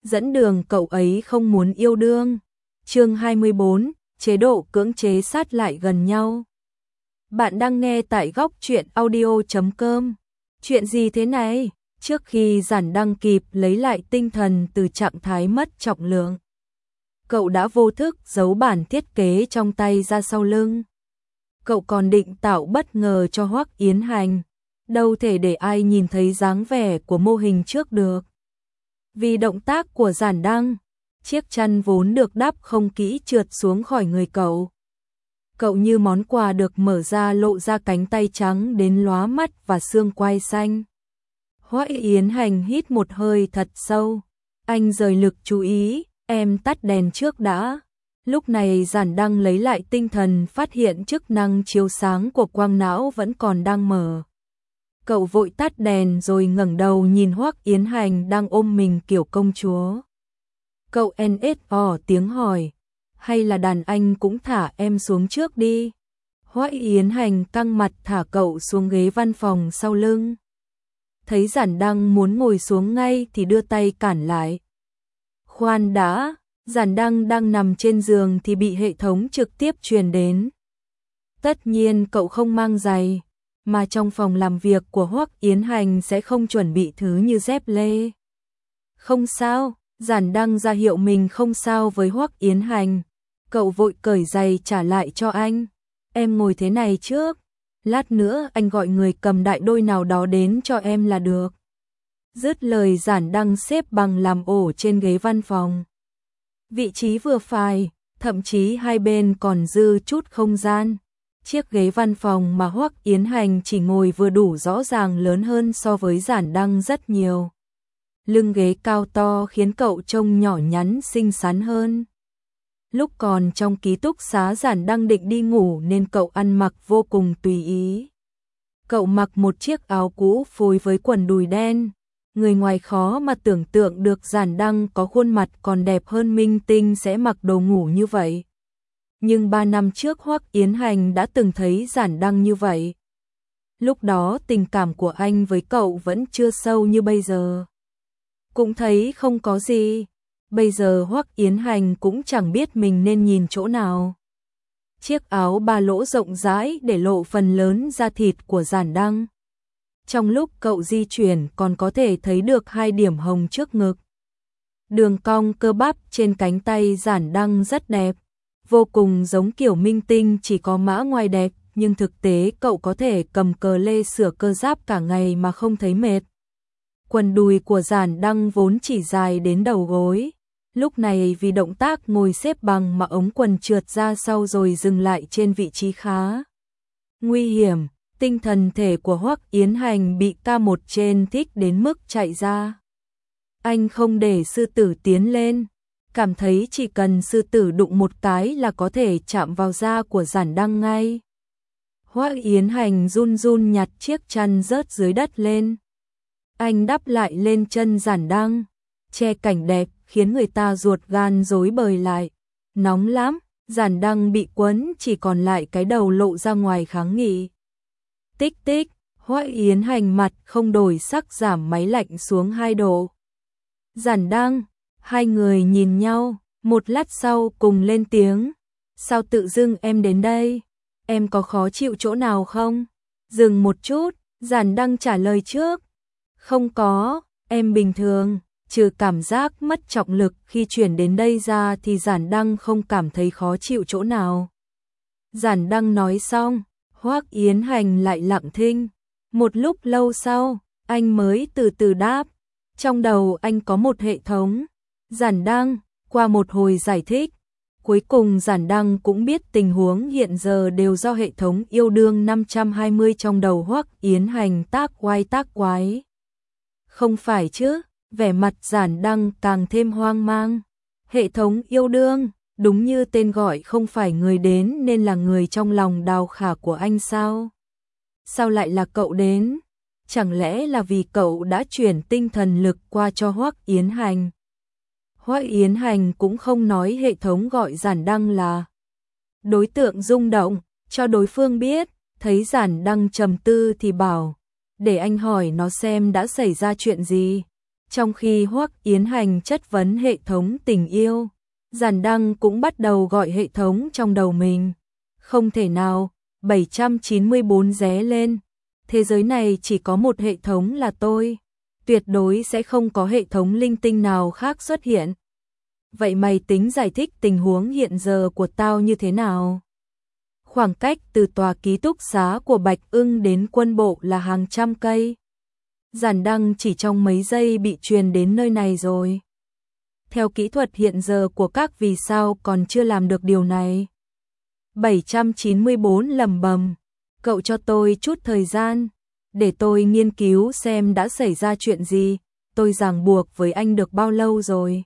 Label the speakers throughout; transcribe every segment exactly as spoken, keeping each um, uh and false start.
Speaker 1: dẫn đường cậu ấy không muốn yêu đương. Chương hai mươi bốn, chế độ cưỡng chế sát lại gần nhau. Bạn đang nghe tại góc truyện audio chấm com. Chuyện gì thế này? Trước khi Giản Đăng kịp lấy lại tinh thần từ trạng thái mất trọng lượng, cậu đã vô thức giấu bản thiết kế trong tay ra sau lưng. Cậu còn định tạo bất ngờ cho Hoắc Yến Hành, đâu thể để ai nhìn thấy dáng vẻ của mô hình trước được. Vì động tác của Giản Đăng, chiếc chăn vốn được đắp không kỹ trượt xuống khỏi người cậu. Cậu như món quà được mở ra lộ ra cánh tay trắng đến lóa mắt và xương quai xanh. Hoắc Yến Hành hít một hơi thật sâu. Anh rời lực chú ý, em tắt đèn trước đã. Lúc này Giản Đăng lấy lại tinh thần, phát hiện chức năng chiếu sáng của quang não vẫn còn đang mở. Cậu vội tắt đèn rồi ngẩng đầu nhìn Hoắc Yến Hành đang ôm mình kiểu công chúa. Cậu en ét ò tiếng hỏi, hay là đàn anh cũng thả em xuống trước đi. Hoắc Yến Hành căng mặt thả cậu xuống ghế văn phòng sau lưng. Thấy Giản Đăng muốn ngồi xuống ngay thì đưa tay cản lại. Khoan đã, Giản Đăng đang nằm trên giường thì bị hệ thống trực tiếp truyền đến. Tất nhiên cậu không mang giày, mà trong phòng làm việc của Hoắc Yến Hành sẽ không chuẩn bị thứ như dép lê. Không sao, Giản Đăng ra hiệu mình không sao với Hoắc Yến Hành. Cậu vội cởi giày trả lại cho anh. Em ngồi thế này trước, lát nữa anh gọi người cầm đại đôi nào đó đến cho em là được. Dứt lời Giản Đăng xếp bằng làm ổ trên ghế văn phòng. Vị trí vừa phải, thậm chí hai bên còn dư chút không gian. Chiếc ghế văn phòng mà Hoắc Yến Hành chỉ ngồi vừa đủ rõ ràng lớn hơn so với Giản Đăng rất nhiều. Lưng ghế cao to khiến cậu trông nhỏ nhắn xinh xắn hơn. Lúc còn trong ký túc xá Giản Đăng định đi ngủ nên cậu ăn mặc vô cùng tùy ý. Cậu mặc một chiếc áo cũ phối với quần đùi đen. Người ngoài khó mà tưởng tượng được Giản Đăng có khuôn mặt còn đẹp hơn minh tinh sẽ mặc đồ ngủ như vậy. Nhưng ba năm trước Hoắc Yến Hành đã từng thấy Giản Đăng như vậy. Lúc đó tình cảm của anh với cậu vẫn chưa sâu như bây giờ. Cũng thấy không có gì. Bây giờ Hoắc Yến Hành cũng chẳng biết mình nên nhìn chỗ nào. Chiếc áo ba lỗ rộng rãi để lộ phần lớn da thịt của Giản Đăng. Trong lúc cậu di chuyển còn có thể thấy được hai điểm hồng trước ngực. Đường cong cơ bắp trên cánh tay Giản Đăng rất đẹp, vô cùng giống kiểu minh tinh chỉ có mã ngoài đẹp, nhưng thực tế cậu có thể cầm cờ lê sửa cơ giáp cả ngày mà không thấy mệt. Quần đùi của Giản Đăng vốn chỉ dài đến đầu gối. Lúc này vì động tác ngồi xếp bằng mà ống quần trượt ra sau rồi dừng lại trên vị trí khá nguy hiểm. Tinh thần thể của Hoắc Yến Hành bị ca một trên thích đến mức chạy ra. Anh không để sư tử tiến lên, cảm thấy chỉ cần sư tử đụng một cái là có thể chạm vào da của Giản Đăng ngay. Hoắc Yến Hành run run nhặt chiếc chăn rớt dưới đất lên. Anh đắp lại lên chân Giản Đăng, che cảnh đẹp khiến người ta ruột gan rối bời lại. Nóng lắm, Giản Đăng bị quấn chỉ còn lại cái đầu lộ ra ngoài kháng nghị. Tích tích, Hoắc Yến Hành mặt không đổi sắc giảm máy lạnh xuống hai độ. Giản Đăng, hai người nhìn nhau, một lát sau cùng lên tiếng. Sao tự dưng em đến đây? Em có khó chịu chỗ nào không? Dừng một chút, Giản Đăng trả lời trước. Không có, em bình thường, trừ cảm giác mất trọng lực khi chuyển đến đây ra thì Giản Đăng không cảm thấy khó chịu chỗ nào. Giản Đăng nói xong, Hoắc Yến Hành lại lặng thinh. Một lúc lâu sau, anh mới từ từ đáp. Trong đầu anh có một hệ thống. Giản Đăng, qua một hồi giải thích, cuối cùng Giản Đăng cũng biết tình huống hiện giờ đều do hệ thống yêu đương năm trăm hai mươi trong đầu Hoắc Yến Hành tác oai tác quái. Không phải chứ, vẻ mặt Giản Đăng càng thêm hoang mang. Hệ thống yêu đương, đúng như tên gọi không phải người đến nên là người trong lòng Đào Khả của anh sao? Sao lại là cậu đến? Chẳng lẽ là vì cậu đã chuyển tinh thần lực qua cho Hoắc Yến Hành? Hoắc Yến Hành cũng không nói hệ thống gọi Giản Đăng là đối tượng rung động, cho đối phương biết, thấy Giản Đăng trầm tư thì bảo, để anh hỏi nó xem đã xảy ra chuyện gì. Trong khi Hoắc Yến Hành chất vấn hệ thống tình yêu, Giản Đăng cũng bắt đầu gọi hệ thống trong đầu mình. Không thể nào, bảy trăm chín mươi bốn ré lên. Thế giới này chỉ có một hệ thống là tôi. Tuyệt đối sẽ không có hệ thống linh tinh nào khác xuất hiện. Vậy mày tính giải thích tình huống hiện giờ của tao như thế nào? Khoảng cách từ tòa ký túc xá của Bạch Ưng đến quân bộ là hàng trăm cây. Giản Đăng chỉ trong mấy giây bị truyền đến nơi này rồi. Theo kỹ thuật hiện giờ của các vì sao còn chưa làm được điều này? bảy trăm chín mươi bốn lẩm bẩm, cậu cho tôi chút thời gian, để tôi nghiên cứu xem đã xảy ra chuyện gì, tôi ràng buộc với anh được bao lâu rồi.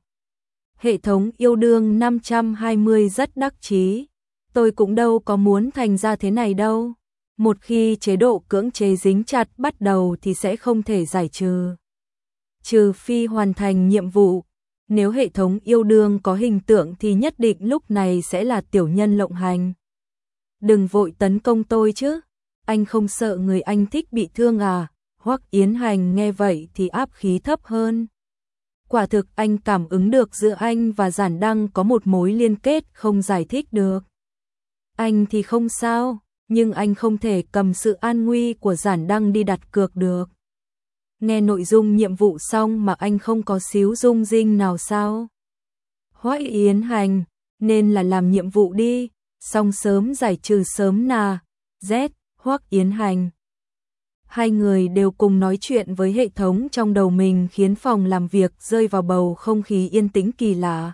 Speaker 1: Hệ thống yêu đương năm trăm hai mươi rất đắc chí, tôi cũng đâu có muốn thành ra thế này đâu. Một khi chế độ cưỡng chế dính chặt bắt đầu thì sẽ không thể giải trừ. Trừ phi hoàn thành nhiệm vụ, nếu hệ thống yêu đương có hình tượng thì nhất định lúc này sẽ là tiểu nhân lộng hành. Đừng vội tấn công tôi chứ, anh không sợ người anh thích bị thương à? Hoắc Yến Hành nghe vậy thì áp khí thấp hơn. Quả thực anh cảm ứng được giữa anh và Giản Đăng có một mối liên kết không giải thích được. Anh thì không sao, nhưng anh không thể cầm sự an nguy của Giản Đăng đi đặt cược được. Nghe nội dung nhiệm vụ xong mà anh không có xíu rung rinh nào sao? Hoắc Yến Hành, nên là làm nhiệm vụ đi, xong sớm giải trừ sớm nà. Z, Hoắc Yến Hành. Hai người đều cùng nói chuyện với hệ thống trong đầu mình khiến phòng làm việc rơi vào bầu không khí yên tĩnh kỳ lạ.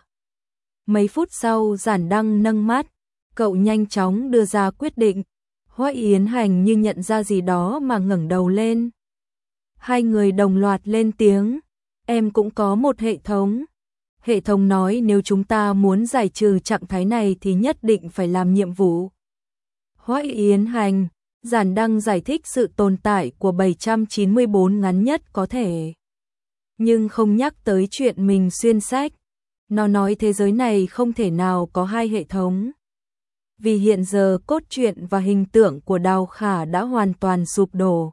Speaker 1: Mấy phút sau Giản Đăng nâng mắt, cậu nhanh chóng đưa ra quyết định. Hoắc Yến Hành như nhận ra gì đó mà ngẩng đầu lên. Hai người đồng loạt lên tiếng, em cũng có một hệ thống. Hệ thống nói nếu chúng ta muốn giải trừ trạng thái này thì nhất định phải làm nhiệm vụ. Hoắc Yến Hành, Giản Đăng giải thích sự tồn tại của bảy trăm chín mươi bốn ngắn nhất có thể. Nhưng không nhắc tới chuyện mình xuyên sách. Nó nói thế giới này không thể nào có hai hệ thống. Vì hiện giờ cốt truyện và hình tượng của Đào Khả đã hoàn toàn sụp đổ.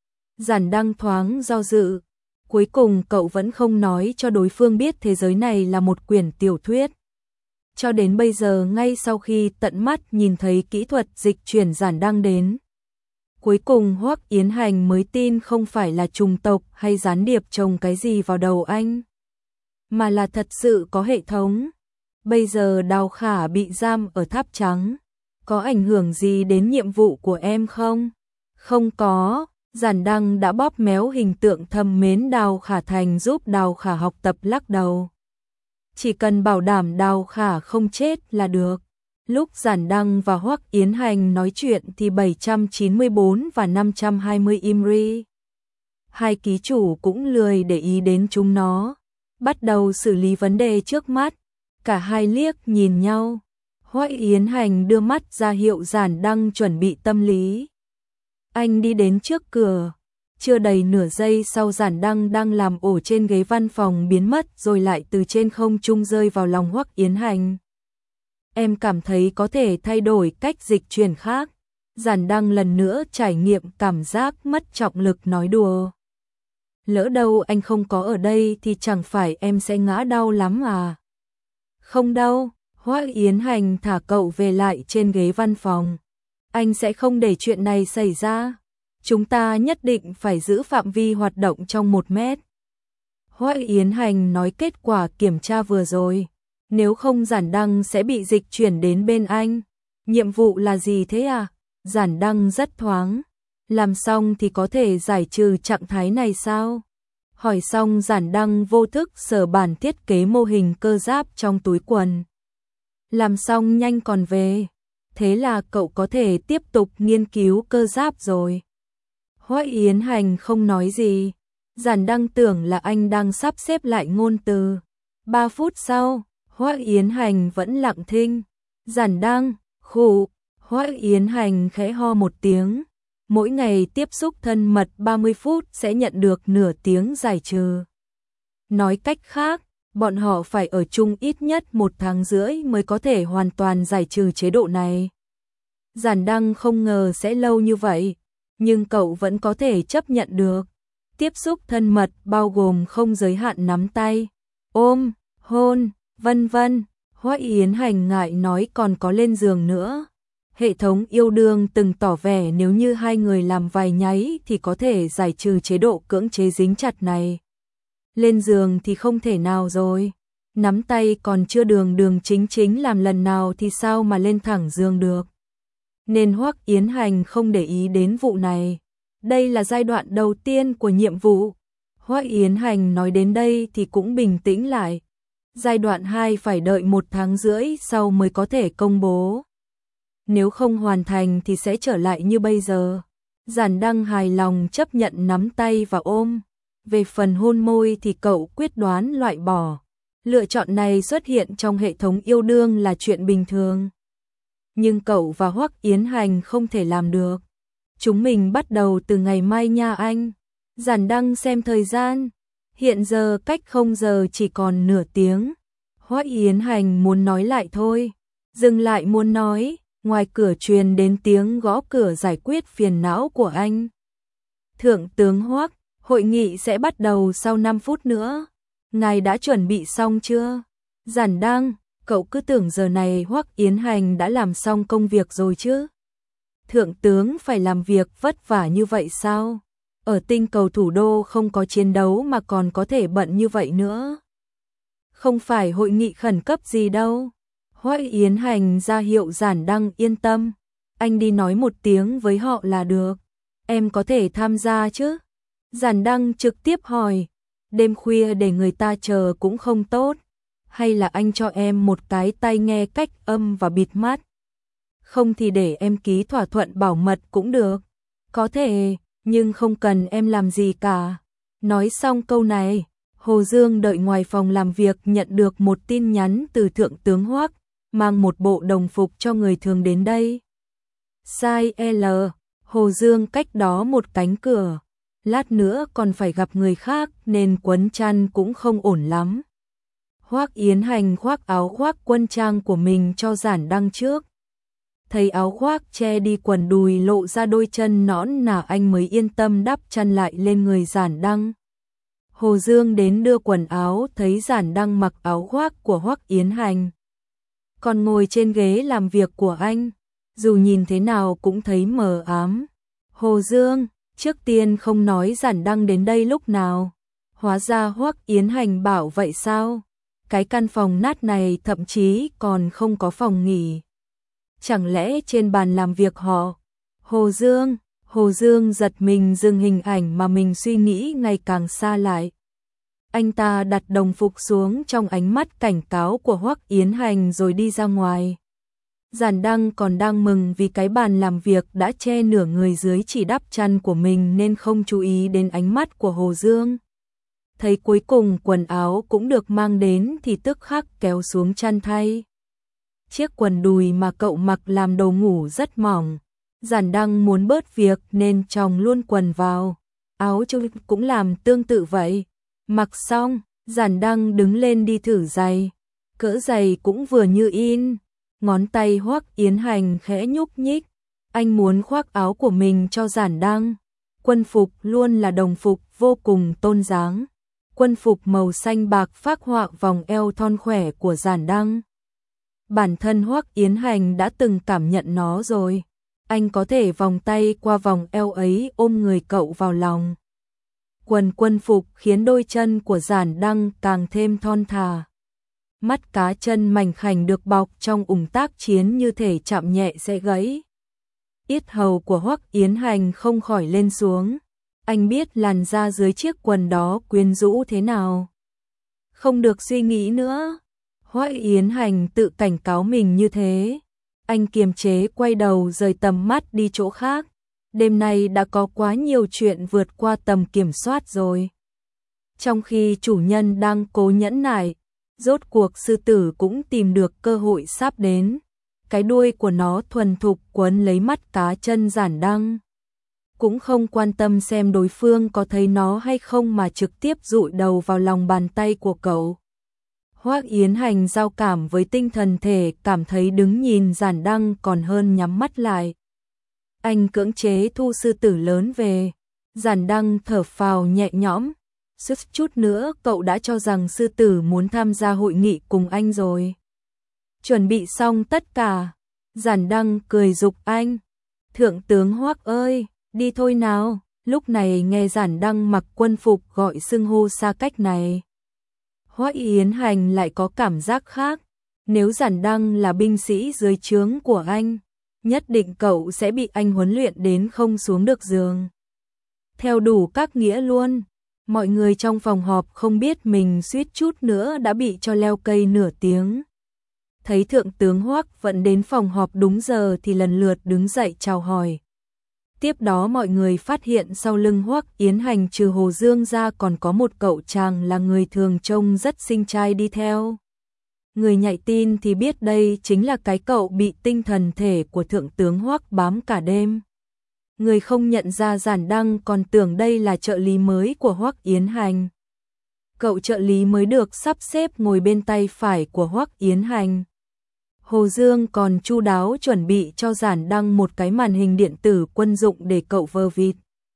Speaker 1: Giản Đăng thoáng do dự. Cuối cùng cậu vẫn không nói cho đối phương biết thế giới này là một quyển tiểu thuyết. Cho đến bây giờ ngay sau khi tận mắt nhìn thấy kỹ thuật dịch chuyển Giản Đăng đến. Cuối cùng Hoắc Yến Hành mới tin không phải là trùng tộc hay gián điệp trồng cái gì vào đầu anh. Mà là thật sự có hệ thống. Bây giờ Đào Khả bị giam ở tháp trắng. Có ảnh hưởng gì đến nhiệm vụ của em không? Không có. Giản Đăng đã bóp méo hình tượng thâm mến Đào Khả thành giúp Đào Khả học tập lắc đầu. Chỉ cần bảo đảm Đào Khả không chết là được. Lúc Giản Đăng và Hoắc Yến Hành nói chuyện thì bảy trăm chín mươi bốn và năm trăm hai mươi im ri. Hai ký chủ cũng lười để ý đến chúng nó. Bắt đầu xử lý vấn đề trước mắt. Cả hai liếc nhìn nhau. Hoắc Yến Hành đưa mắt ra hiệu Giản Đăng chuẩn bị tâm lý. Anh đi đến trước cửa. Chưa đầy nửa giây sau Giản Đăng đang làm ổ trên ghế văn phòng biến mất rồi lại từ trên không trung rơi vào lòng Hoắc Yến Hành. Em cảm thấy có thể thay đổi cách dịch chuyển khác. Giản Đăng lần nữa trải nghiệm cảm giác mất trọng lực nói đùa. Lỡ đâu anh không có ở đây thì chẳng phải em sẽ ngã đau lắm à? Không đâu, Hoắc Yến Hành thả cậu về lại trên ghế văn phòng. Anh sẽ không để chuyện này xảy ra. Chúng ta nhất định phải giữ phạm vi hoạt động trong một mét. Hoắc Yến Hành nói kết quả kiểm tra vừa rồi. Nếu không Giản Đăng sẽ bị dịch chuyển đến bên anh. Nhiệm vụ là gì thế à? Giản Đăng rất thoáng. Làm xong thì có thể giải trừ trạng thái này sao? Hỏi xong Giản Đăng vô thức sờ bản thiết kế mô hình cơ giáp trong túi quần. Làm xong nhanh còn về. Thế là cậu có thể tiếp tục nghiên cứu cơ giáp rồi. Hoắc Yến Hành không nói gì. Giản Đăng tưởng là anh đang sắp xếp lại ngôn từ. Ba phút sau, Hoắc Yến Hành vẫn lặng thinh. Giản Đăng, khụ. Hoắc Yến Hành khẽ ho một tiếng. Mỗi ngày tiếp xúc thân mật ba mươi phút sẽ nhận được nửa tiếng giải trừ. Nói cách khác, bọn họ phải ở chung ít nhất một tháng rưỡi mới có thể hoàn toàn giải trừ chế độ này. Giản Đăng không ngờ sẽ lâu như vậy, nhưng cậu vẫn có thể chấp nhận được. Tiếp xúc thân mật bao gồm không giới hạn nắm tay, ôm, hôn, vân vân. Hoắc Yến Hành ngại nói còn có lên giường nữa. Hệ thống yêu đương từng tỏ vẻ nếu như hai người làm vài nháy thì có thể giải trừ chế độ cưỡng chế dính chặt này. Lên giường thì không thể nào rồi. Nắm tay còn chưa đường đường chính chính làm lần nào thì sao mà lên thẳng giường được. Nên Hoắc Yến Hành không để ý đến vụ này. Đây là giai đoạn đầu tiên của nhiệm vụ. Hoắc Yến Hành nói đến đây thì cũng bình tĩnh lại. Giai đoạn hai phải đợi một tháng rưỡi sau mới có thể công bố. Nếu không hoàn thành thì sẽ trở lại như bây giờ. Giản Đăng hài lòng chấp nhận nắm tay và ôm. Về phần hôn môi thì cậu quyết đoán loại bỏ. Lựa chọn này xuất hiện trong hệ thống yêu đương là chuyện bình thường. Nhưng cậu và Hoắc Yến Hành không thể làm được. Chúng mình bắt đầu từ ngày mai nha anh. Giản Đăng xem thời gian. Hiện giờ cách không giờ chỉ còn nửa tiếng. Hoắc Yến Hành muốn nói lại thôi. Dừng lại muốn nói. Ngoài cửa truyền đến tiếng gõ cửa giải quyết phiền não của anh. Thượng tướng Hoắc, hội nghị sẽ bắt đầu sau năm phút nữa. Ngài đã chuẩn bị xong chưa? Giản Đăng, cậu cứ tưởng giờ này Hoắc Yến Hành đã làm xong công việc rồi chứ? Thượng tướng phải làm việc vất vả như vậy sao? Ở tinh cầu thủ đô không có chiến đấu mà còn có thể bận như vậy nữa. Không phải hội nghị khẩn cấp gì đâu. Hoắc Yến Hành ra hiệu Giản Đăng yên tâm. Anh đi nói một tiếng với họ là được. Em có thể tham gia chứ? Giản Đăng trực tiếp hỏi. Đêm khuya để người ta chờ cũng không tốt. Hay là anh cho em một cái tai nghe cách âm và bịt mắt? Không thì để em ký thỏa thuận bảo mật cũng được. Có thể, nhưng không cần em làm gì cả. Nói xong câu này, Hồ Dương đợi ngoài phòng làm việc nhận được một tin nhắn từ Thượng tướng Hoắc, mang một bộ đồng phục cho người thường đến đây. Size L, Hồ Dương cách đó một cánh cửa. Lát nữa còn phải gặp người khác nên quấn chăn cũng không ổn lắm. Hoắc Yến Hành khoác áo khoác quân trang của mình cho Giản Đăng trước. Thấy áo khoác che đi quần đùi lộ ra đôi chân nõn nà anh mới yên tâm đắp chăn lại lên người Giản Đăng. Hồ Dương đến đưa quần áo thấy Giản Đăng mặc áo khoác của Hoắc Yến Hành. Còn ngồi trên ghế làm việc của anh, dù nhìn thế nào cũng thấy mờ ám. Hồ Dương, trước tiên không nói Giản Đăng đến đây lúc nào. Hóa ra Hoắc Yến Hành bảo vậy sao? Cái căn phòng nát này thậm chí còn không có phòng nghỉ. Chẳng lẽ trên bàn làm việc họ? Hồ Dương, Hồ Dương giật mình dừng hình ảnh mà mình suy nghĩ ngày càng xa lại. Anh ta đặt đồng phục xuống trong ánh mắt cảnh cáo của Hoắc Yến Hành rồi đi ra ngoài. Giản Đăng còn đang mừng vì cái bàn làm việc đã che nửa người dưới chỉ đắp chăn của mình nên không chú ý đến ánh mắt của Hồ Dương. Thấy cuối cùng quần áo cũng được mang đến thì tức khắc kéo xuống chăn thay. Chiếc quần đùi mà cậu mặc làm đồ ngủ rất mỏng. Giản Đăng muốn bớt việc nên chồng luôn quần vào. Áo chung cũng làm tương tự vậy. Mặc xong, Giản Đăng đứng lên đi thử giày. Cỡ giày cũng vừa như in. Ngón tay Hoắc Yến Hành khẽ nhúc nhích. Anh muốn khoác áo của mình cho Giản Đăng. Quân phục luôn là đồng phục vô cùng tôn dáng. Quân phục màu xanh bạc phác họa vòng eo thon khỏe của Giản Đăng. Bản thân Hoắc Yến Hành đã từng cảm nhận nó rồi. Anh có thể vòng tay qua vòng eo ấy ôm người cậu vào lòng. Quần quân phục khiến đôi chân của Giản Đăng càng thêm thon thả. Mắt cá chân mảnh khảnh được bọc trong ủng tác chiến như thể chạm nhẹ sẽ gãy. Yết hầu của Hoắc Yến Hành không khỏi lên xuống. Anh biết làn da dưới chiếc quần đó quyến rũ thế nào. Không được suy nghĩ nữa. Hoắc Yến Hành tự cảnh cáo mình như thế. Anh kiềm chế quay đầu rời tầm mắt đi chỗ khác. Đêm nay đã có quá nhiều chuyện vượt qua tầm kiểm soát rồi. Trong khi chủ nhân đang cố nhẫn nại, rốt cuộc sư tử cũng tìm được cơ hội sắp đến. Cái đuôi của nó thuần thục quấn lấy mắt cá chân Giản Đăng. Cũng không quan tâm xem đối phương có thấy nó hay không mà trực tiếp dụi đầu vào lòng bàn tay của cậu. Hoắc Yến Hành giao cảm với tinh thần thể, cảm thấy đứng nhìn Giản Đăng còn hơn nhắm mắt lại. Anh cưỡng chế thu sư tử lớn về. Giản Đăng thở phào nhẹ nhõm, suýt chút nữa cậu đã cho rằng sư tử muốn tham gia hội nghị cùng anh rồi. Chuẩn bị xong tất cả, Giản Đăng cười giục anh. Thượng tướng Hoắc ơi, đi thôi nào. Lúc này nghe Giản Đăng mặc quân phục gọi xưng hô xa cách này, Hoắc Yến Hành lại có cảm giác khác. Nếu Giản Đăng là binh sĩ dưới trướng của anh, nhất định cậu sẽ bị anh huấn luyện đến không xuống được giường. Theo đủ các nghĩa luôn. Mọi người trong phòng họp không biết mình suýt chút nữa đã bị cho leo cây nửa tiếng. Thấy Thượng tướng Hoắc vẫn đến phòng họp đúng giờ thì lần lượt đứng dậy chào hỏi. Tiếp đó mọi người phát hiện sau lưng Hoắc Yến Hành trừ Hồ Dương ra còn có một cậu chàng là người thường trông rất xinh trai đi theo. Người nhạy tin thì biết đây chính là cái cậu bị tinh thần thể của Thượng tướng Hoắc bám cả đêm. Người không nhận ra Giản Đăng còn tưởng đây là trợ lý mới của Hoắc Yến Hành. Cậu trợ lý mới được sắp xếp ngồi bên tay phải của Hoắc Yến Hành. Hồ Dương còn chu đáo chuẩn bị cho Giản Đăng một cái màn hình điện tử quân dụng để cậu vơ vịt.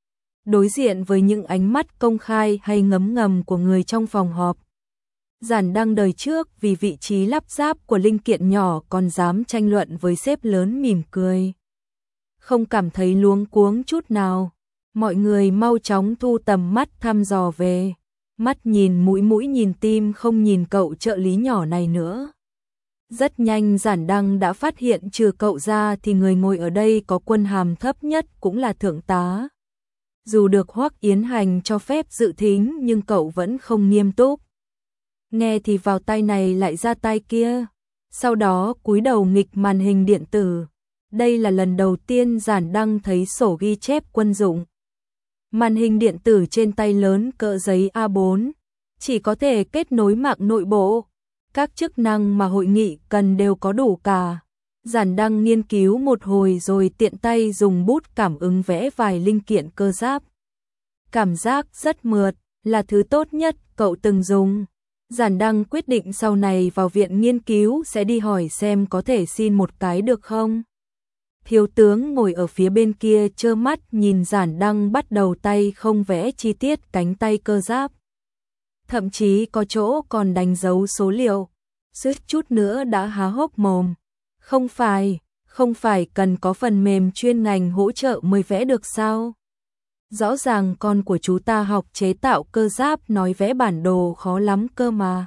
Speaker 1: Đối diện với những ánh mắt công khai hay ngấm ngầm của người trong phòng họp, Giản Đăng đời trước vì vị trí lắp ráp của linh kiện nhỏ còn dám tranh luận với sếp lớn mỉm cười. Không cảm thấy luống cuống chút nào. Mọi người mau chóng thu tầm mắt thăm dò về. Mắt nhìn mũi mũi nhìn tim không nhìn cậu trợ lý nhỏ này nữa. Rất nhanh Giản Đăng đã phát hiện trừ cậu ra thì người ngồi ở đây có quân hàm thấp nhất cũng là thượng tá. Dù được Hoắc Yến Hành cho phép dự thính nhưng cậu vẫn không nghiêm túc. Nghe thì vào tay này lại ra tay kia. Sau đó cúi đầu nghịch màn hình điện tử. Đây là lần đầu tiên Giản Đăng thấy sổ ghi chép quân dụng. Màn hình điện tử trên tay lớn cỡ giấy A bốn, chỉ có thể kết nối mạng nội bộ. Các chức năng mà hội nghị cần đều có đủ cả. Giản Đăng nghiên cứu một hồi rồi tiện tay dùng bút cảm ứng vẽ vài linh kiện cơ giáp. Cảm giác rất mượt, là thứ tốt nhất cậu từng dùng. Giản Đăng quyết định sau này vào viện nghiên cứu sẽ đi hỏi xem có thể xin một cái được không. Thiếu tướng ngồi ở phía bên kia trơ mắt nhìn Giản Đăng bắt đầu tay không vẽ chi tiết cánh tay cơ giáp. Thậm chí có chỗ còn đánh dấu số liệu, suýt chút nữa đã há hốc mồm. Không phải, không phải cần có phần mềm chuyên ngành hỗ trợ mới vẽ được sao? Rõ ràng con của chú ta học chế tạo cơ giáp nói vẽ bản đồ khó lắm cơ mà.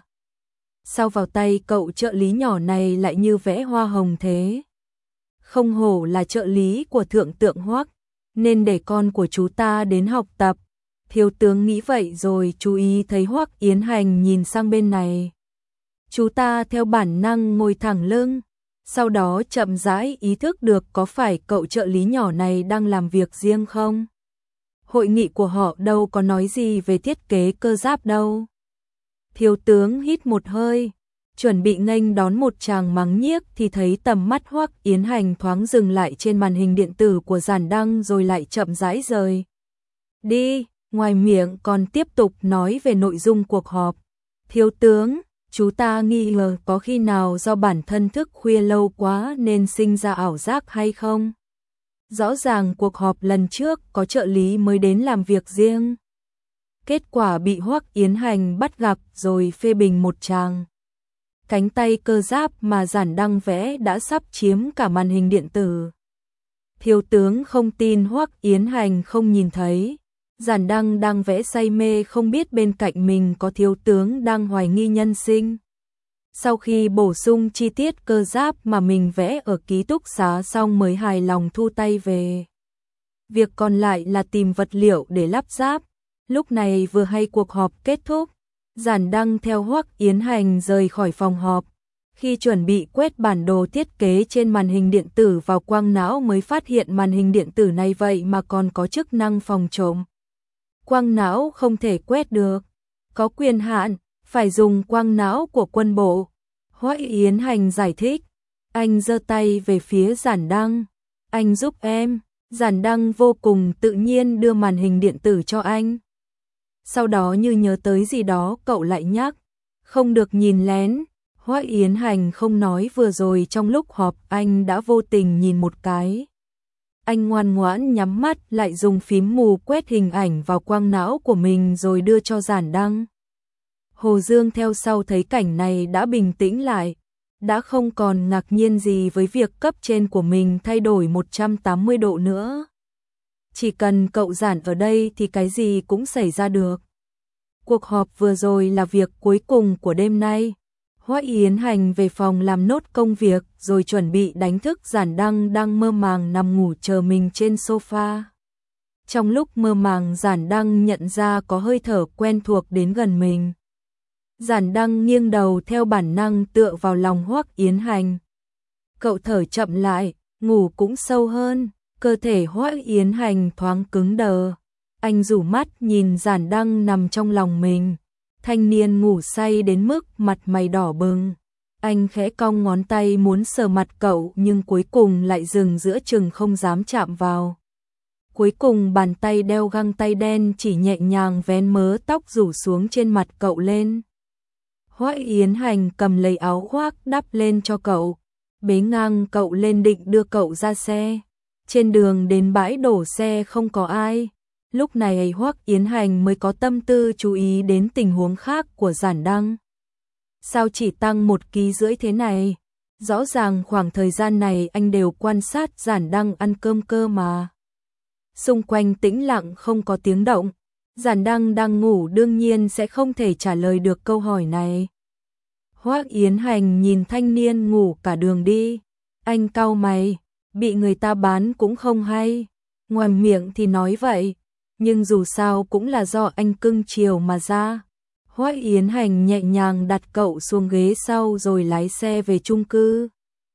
Speaker 1: Sao vào tay cậu trợ lý nhỏ này lại như vẽ hoa hồng thế? Không hổ là trợ lý của Thượng tướng Hoắc, nên để con của chú ta đến học tập. Thiếu tướng nghĩ vậy rồi chú ý thấy Hoắc Yến Hành nhìn sang bên này. Chú ta theo bản năng ngồi thẳng lưng, sau đó chậm rãi ý thức được có phải cậu trợ lý nhỏ này đang làm việc riêng không? Hội nghị của họ đâu có nói gì về thiết kế cơ giáp đâu. Thiếu tướng hít một hơi, chuẩn bị nghênh đón một tràng mắng nhiếc thì thấy tầm mắt Hoắc Yến Hành thoáng dừng lại trên màn hình điện tử của Giản Đăng rồi lại chậm rãi rời đi, ngoài miệng còn tiếp tục nói về nội dung cuộc họp. Thiếu tướng, chú ta nghi ngờ có khi nào do bản thân thức khuya lâu quá nên sinh ra ảo giác hay không? Rõ ràng cuộc họp lần trước có trợ lý mới đến làm việc riêng. Kết quả bị Hoắc Yến Hành bắt gặp rồi phê bình một tràng. Cánh tay cơ giáp mà Giản Đăng vẽ đã sắp chiếm cả màn hình điện tử. Thiếu tướng không tin Hoắc Yến Hành không nhìn thấy. Giản Đăng đang vẽ say mê không biết bên cạnh mình có thiếu tướng đang hoài nghi nhân sinh. Sau khi bổ sung chi tiết cơ giáp mà mình vẽ ở ký túc xá xong mới hài lòng thu tay về. Việc còn lại là tìm vật liệu để lắp ráp. Lúc này vừa hay cuộc họp kết thúc, Giản Đăng theo Hoắc Yến Hành rời khỏi phòng họp. Khi chuẩn bị quét bản đồ thiết kế trên màn hình điện tử vào quang não mới phát hiện màn hình điện tử này vậy mà còn có chức năng phòng trộm. Quang não không thể quét được, có quyền hạn, phải dùng quang não của quân bộ. Hoắc Yến Hành giải thích, anh giơ tay về phía Giản Đăng, anh giúp em. Giản Đăng vô cùng tự nhiên đưa màn hình điện tử cho anh. Sau đó như nhớ tới gì đó cậu lại nhắc, không được nhìn lén. Hoắc Yến Hành không nói vừa rồi trong lúc họp anh đã vô tình nhìn một cái. Anh ngoan ngoãn nhắm mắt lại dùng phím mù quét hình ảnh vào quang não của mình rồi đưa cho Giản Đăng. Hồ Dương theo sau thấy cảnh này đã bình tĩnh lại, đã không còn ngạc nhiên gì với việc cấp trên của mình thay đổi một trăm tám mươi độ nữa. Chỉ cần cậu Giản ở đây thì cái gì cũng xảy ra được. Cuộc họp vừa rồi là việc cuối cùng của đêm nay. Hoắc Yến Hành về phòng làm nốt công việc rồi chuẩn bị đánh thức Giản Đăng đang mơ màng nằm ngủ chờ mình trên sofa. Trong lúc mơ màng Giản Đăng nhận ra có hơi thở quen thuộc đến gần mình. Giản Đăng nghiêng đầu theo bản năng tựa vào lòng Hoắc Yến Hành. Cậu thở chậm lại, ngủ cũng sâu hơn, cơ thể Hoắc Yến Hành thoáng cứng đờ. Anh rủ mắt nhìn Giản Đăng nằm trong lòng mình. Thanh niên ngủ say đến mức mặt mày đỏ bừng. Anh khẽ cong ngón tay muốn sờ mặt cậu nhưng cuối cùng lại dừng giữa chừng không dám chạm vào. Cuối cùng bàn tay đeo găng tay đen chỉ nhẹ nhàng vén mớ tóc rủ xuống trên mặt cậu lên. Hoắc Yến Hành cầm lấy áo khoác đắp lên cho cậu, bế ngang cậu lên định đưa cậu ra xe. Trên đường đến bãi đổ xe không có ai. Lúc này Hoắc Yến Hành mới có tâm tư chú ý đến tình huống khác của Giản Đăng. Sao chỉ tăng một ký rưỡi thế này? Rõ ràng khoảng thời gian này anh đều quan sát Giản Đăng ăn cơm cơ mà. Xung quanh tĩnh lặng không có tiếng động. Giản Đăng đang ngủ đương nhiên sẽ không thể trả lời được câu hỏi này. Hoắc Yến Hành nhìn thanh niên ngủ cả đường đi. Anh cau mày, bị người ta bán cũng không hay. Ngoài miệng thì nói vậy, nhưng dù sao cũng là do anh cưng chiều mà ra. Hoắc Yến Hành nhẹ nhàng đặt cậu xuống ghế sau rồi lái xe về chung cư.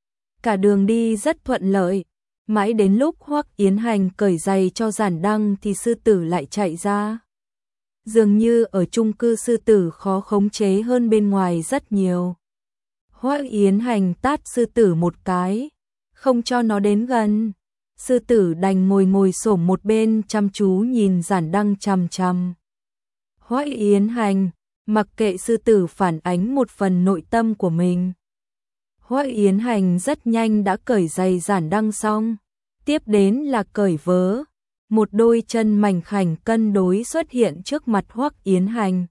Speaker 1: Cả đường đi rất thuận lợi, mãi đến lúc Hoắc Yến Hành cởi giày cho Giản Đăng thì sư tử lại chạy ra. Dường như ở chung cư sư tử khó khống chế hơn bên ngoài rất nhiều. Hoắc Yến Hành tát sư tử một cái, không cho nó đến gần. Sư tử đành ngồi ngồi xổm một bên chăm chú nhìn Giản Đăng chằm chằm. Hoắc Yến Hành mặc kệ sư tử phản ánh một phần nội tâm của mình. Hoắc Yến Hành rất nhanh đã cởi giày Giản Đăng xong, tiếp đến là cởi vớ. Một đôi chân mảnh khảnh cân đối xuất hiện trước mặt Hoắc Yến Hành.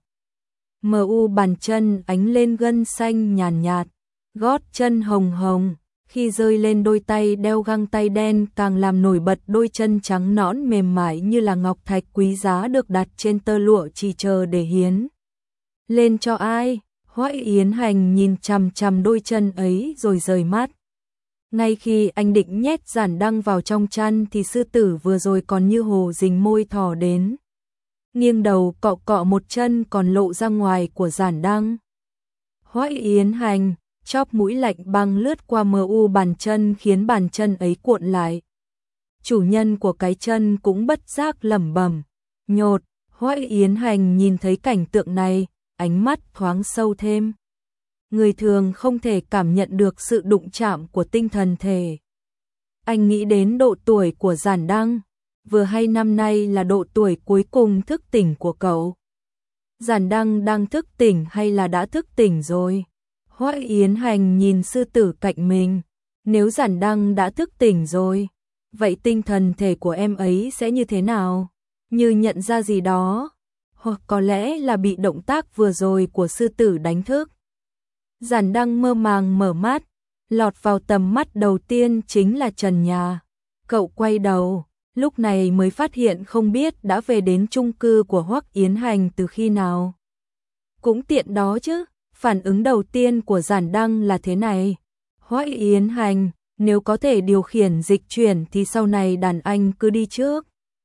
Speaker 1: Mờ u bàn chân ánh lên gân xanh nhàn nhạt, gót chân hồng hồng. Khi rơi lên đôi tay đeo găng tay đen càng làm nổi bật đôi chân trắng nõn mềm mại như là ngọc thạch quý giá được đặt trên tơ lụa chỉ chờ để hiến lên cho ai. Hoắc Yến Hành nhìn chằm chằm đôi chân ấy rồi rời mắt. Ngay khi anh định nhét Giản Đăng vào trong chăn thì sư tử vừa rồi còn như hồ rình môi thò đến. Nghiêng đầu cọ cọ một chân còn lộ ra ngoài của Giản Đăng. Hoắc Yến Hành chóp mũi lạnh băng lướt qua mờ u bàn chân khiến bàn chân ấy cuộn lại. Chủ nhân của cái chân cũng bất giác lẩm bẩm, nhột. Hoắc Yến Hành nhìn thấy cảnh tượng này, ánh mắt thoáng sâu thêm. Người thường không thể cảm nhận được sự đụng chạm của tinh thần thể. Anh nghĩ đến độ tuổi của Giản Đăng, vừa hay năm nay là độ tuổi cuối cùng thức tỉnh của cậu. Giản Đăng đang thức tỉnh hay là đã thức tỉnh rồi? Hoắc Yến Hành nhìn sư tử cạnh mình, nếu Giản Đăng đã thức tỉnh rồi, vậy tinh thần thể của em ấy sẽ như thế nào? Như nhận ra gì đó, hoặc có lẽ là bị động tác vừa rồi của sư tử đánh thức. Giản Đăng mơ màng mở mắt, lọt vào tầm mắt đầu tiên chính là trần nhà. Cậu quay đầu, lúc này mới phát hiện không biết đã về đến chung cư của Hoắc Yến Hành từ khi nào. Cũng tiện đó chứ, phản ứng đầu tiên của Giản Đăng là thế này. Hoắc Yến Hành, nếu có thể điều khiển dịch chuyển thì sau này đàn anh cứ đi trước.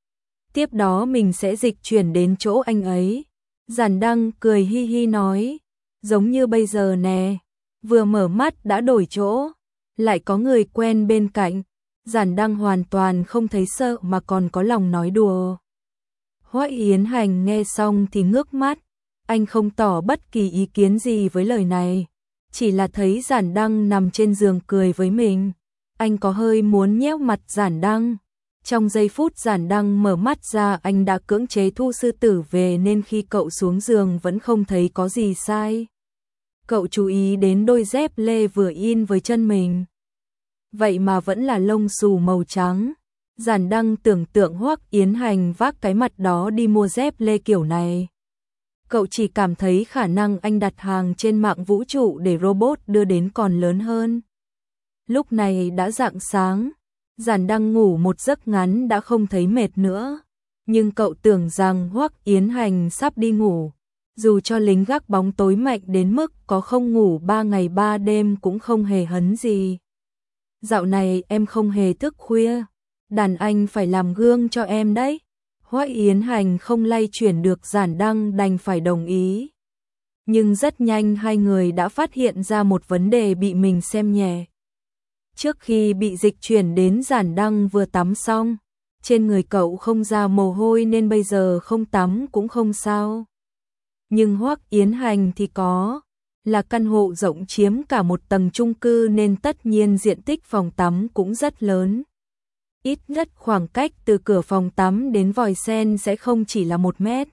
Speaker 1: Tiếp đó mình sẽ dịch chuyển đến chỗ anh ấy. Giản Đăng cười hi hi nói, giống như bây giờ nè, vừa mở mắt đã đổi chỗ, lại có người quen bên cạnh. Giản Đăng hoàn toàn không thấy sợ mà còn có lòng nói đùa. Hoắc Yến Hành nghe xong thì ngước mắt, anh không tỏ bất kỳ ý kiến gì với lời này, chỉ là thấy Giản Đăng nằm trên giường cười với mình. Anh có hơi muốn nhéo mặt Giản Đăng. Trong giây phút Giản Đăng mở mắt ra anh đã cưỡng chế thu sư tử về nên khi cậu xuống giường vẫn không thấy có gì sai. Cậu chú ý đến đôi dép lê vừa in với chân mình. Vậy mà vẫn là lông xù màu trắng. Giản Đăng tưởng tượng Hoắc Yến Hành vác cái mặt đó đi mua dép lê kiểu này. Cậu chỉ cảm thấy khả năng anh đặt hàng trên mạng vũ trụ để robot đưa đến còn lớn hơn. Lúc này đã rạng sáng, Giản Đăng ngủ một giấc ngắn đã không thấy mệt nữa. Nhưng cậu tưởng rằng Hoắc Yến Hành sắp đi ngủ. Dù cho lính gác bóng tối mạnh đến mức có không ngủ ba ngày ba đêm cũng không hề hấn gì. Dạo này em không hề thức khuya, đàn anh phải làm gương cho em đấy. Hoắc Yến Hành không lay chuyển được Giản Đăng đành phải đồng ý. Nhưng rất nhanh hai người đã phát hiện ra một vấn đề bị mình xem nhẹ. Trước khi bị dịch chuyển đến Giản Đăng vừa tắm xong, trên người cậu không ra mồ hôi nên bây giờ không tắm cũng không sao. Nhưng Hoắc Yến Hành thì có, là căn hộ rộng chiếm cả một tầng chung cư nên tất nhiên diện tích phòng tắm cũng rất lớn. Ít nhất khoảng cách từ cửa phòng tắm đến vòi sen sẽ không chỉ là một mét.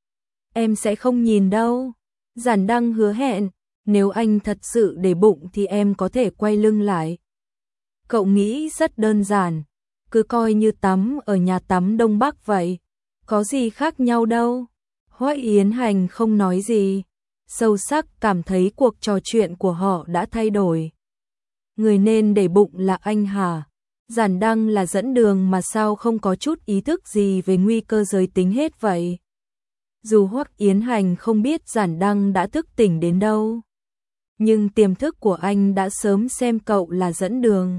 Speaker 1: Em sẽ không nhìn đâu. Giản Đăng hứa hẹn, nếu anh thật sự để bụng thì em có thể quay lưng lại. Cậu nghĩ rất đơn giản, cứ coi như tắm ở nhà tắm Đông Bắc vậy, có gì khác nhau đâu. Hoắc Yến Hành không nói gì, sâu sắc cảm thấy cuộc trò chuyện của họ đã thay đổi. Người nên để bụng là anh hả? Giản Đăng là dẫn đường mà sao không có chút ý thức gì về nguy cơ giới tính hết vậy? Dù Hoắc Yến Hành không biết Giản Đăng đã thức tỉnh đến đâu, nhưng tiềm thức của anh đã sớm xem cậu là dẫn đường.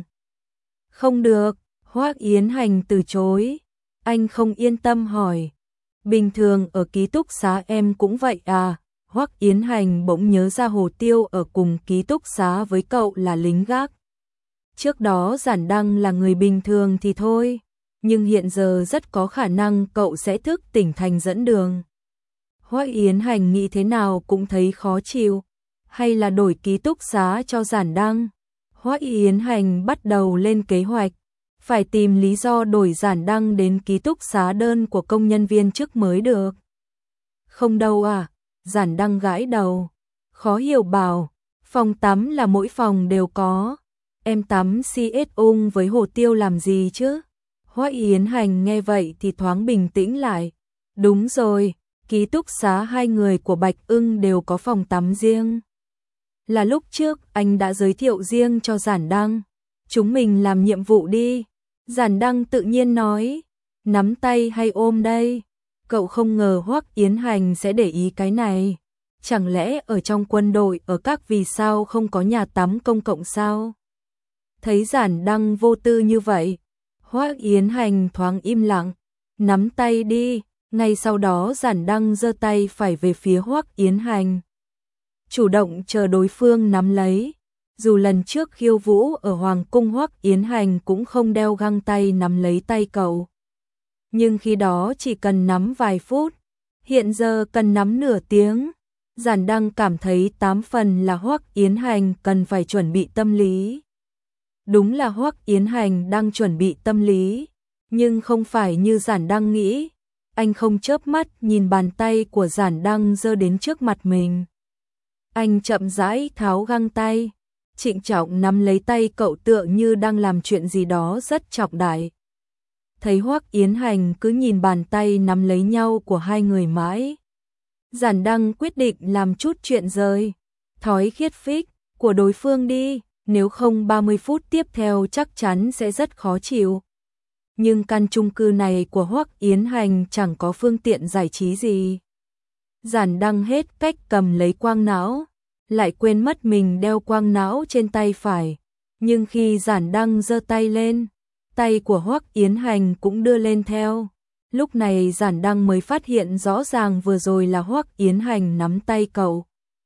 Speaker 1: Không được, Hoắc Yến Hành từ chối. Anh không yên tâm hỏi. Bình thường ở ký túc xá em cũng vậy à? Hoắc Yến Hành bỗng nhớ ra Hồ Tiêu ở cùng ký túc xá với cậu là lính gác. Trước đó Giản Đăng là người bình thường thì thôi, nhưng hiện giờ rất có khả năng cậu sẽ thức tỉnh thành dẫn đường. Hoắc Yến Hành nghĩ thế nào cũng thấy khó chịu. Hay là đổi ký túc xá cho Giản Đăng? Hoắc Yến Hành bắt đầu lên kế hoạch, phải tìm lý do đổi Giản Đăng đến ký túc xá đơn của công nhân viên chức mới được. Không đâu à, Giản Đăng gãi đầu, khó hiểu bảo, phòng tắm là mỗi phòng đều có, em tắm xê ét ung với Hồ Tiêu làm gì chứ? Hoắc Yến Hành nghe vậy thì thoáng bình tĩnh lại, đúng rồi, ký túc xá hai người của Bạch Ưng đều có phòng tắm riêng. Là lúc trước anh đã giới thiệu riêng cho Giản Đăng, chúng mình làm nhiệm vụ đi. Giản Đăng tự nhiên nói, nắm tay hay ôm đây? Cậu không ngờ Hoắc Yến Hành sẽ để ý cái này. Chẳng lẽ ở trong quân đội ở các vì sao không có nhà tắm công cộng sao? Thấy Giản Đăng vô tư như vậy, Hoắc Yến Hành thoáng im lặng, nắm tay đi. Ngay sau đó Giản Đăng giơ tay phải về phía Hoắc Yến Hành, chủ động chờ đối phương nắm lấy. Dù lần trước khiêu vũ ở Hoàng cung Hoắc Yến Hành cũng không đeo găng tay nắm lấy tay cậu. Nhưng khi đó chỉ cần nắm vài phút, hiện giờ cần nắm nửa tiếng. Giản Đăng cảm thấy tám phần là Hoắc Yến Hành cần phải chuẩn bị tâm lý. Đúng là Hoắc Yến Hành đang chuẩn bị tâm lý, nhưng không phải như Giản Đăng nghĩ. Anh không chớp mắt nhìn bàn tay của Giản Đăng giơ đến trước mặt mình. Anh chậm rãi tháo găng tay, trịnh trọng nắm lấy tay cậu tựa như đang làm chuyện gì đó rất trọng đại. Thấy Hoắc Yến Hành cứ nhìn bàn tay nắm lấy nhau của hai người mãi, Giản Đăng quyết định làm chút chuyện rời thói khiết phích của đối phương đi, nếu không ba mươi phút tiếp theo chắc chắn sẽ rất khó chịu. Nhưng căn chung cư này của Hoắc Yến Hành chẳng có phương tiện giải trí gì. Giản Đăng hết cách cầm lấy quang não, lại quên mất mình đeo quang não trên tay phải. Nhưng khi Giản Đăng giơ tay lên, tay của Hoắc Yến Hành cũng đưa lên theo. Lúc này Giản Đăng mới phát hiện rõ ràng vừa rồi là Hoắc Yến Hành nắm tay cậu.